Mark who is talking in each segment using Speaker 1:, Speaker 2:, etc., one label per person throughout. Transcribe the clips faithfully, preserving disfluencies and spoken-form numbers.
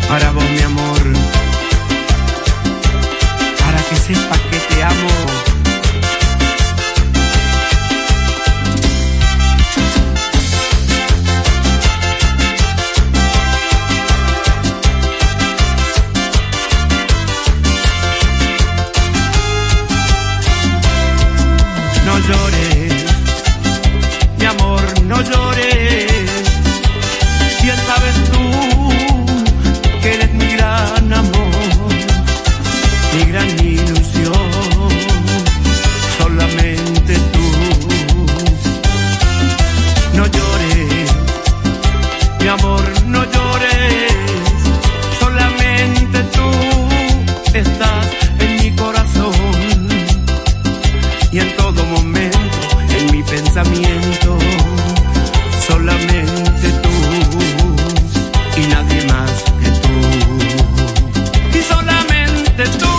Speaker 1: para vos, mi amor, para que sepas que te amo. No llores, mi amor, no llores. Bien sabes tú que eres mi gran amor, mi gran ilusión, solamente tú. No llores, mi amor, no llores, solamente tú estás en mi corazón y en todo momento en mi pensamiento, solamente tú y nadie más que tú. Y solamente tú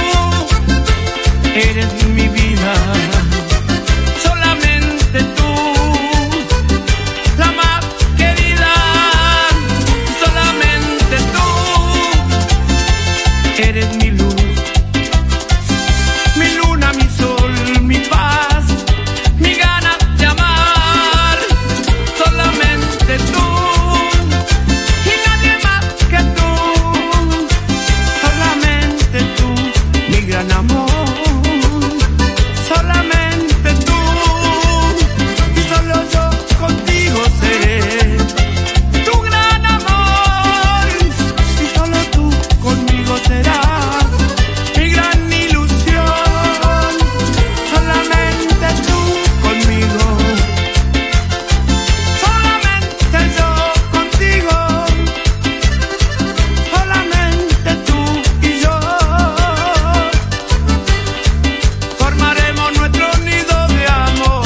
Speaker 1: eres mi vida, solamente tú, la más querida, solamente tú eres mi luz, mi luna, mi sol, mi paz, mi ganas de amar, solamente tú y nadie más que tú, solamente tú, mi gran amor, solamente tú y solo yo contigo seré tu gran amor y solo tú conmigo serás mi gran ilusión, solamente tú conmigo, solamente yo contigo, solamente tú y yo formaremos nuestro nido de amor.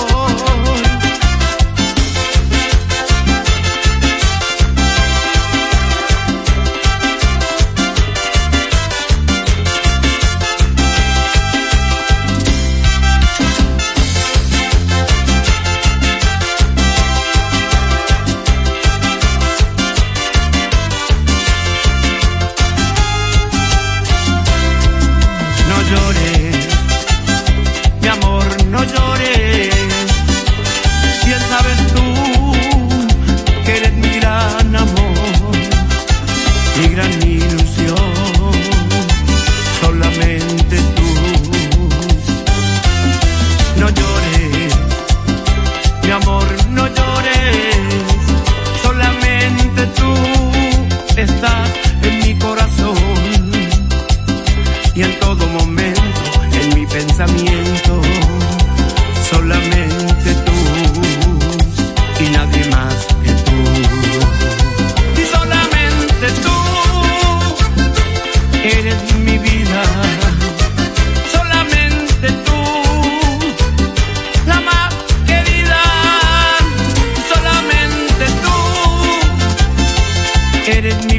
Speaker 1: No llores, mi amor, no llores. Bien sabes tú que eres mi gran amor, mi gran ilusión, solamente tú. No llores, mi amor, no llores, solamente tú estás en mi corazón y en todo momento en mi pensamiento, solamente tú y nadie más que tú. Y solamente tú eres mi vida, solamente tú, la más querida, solamente tú eres mi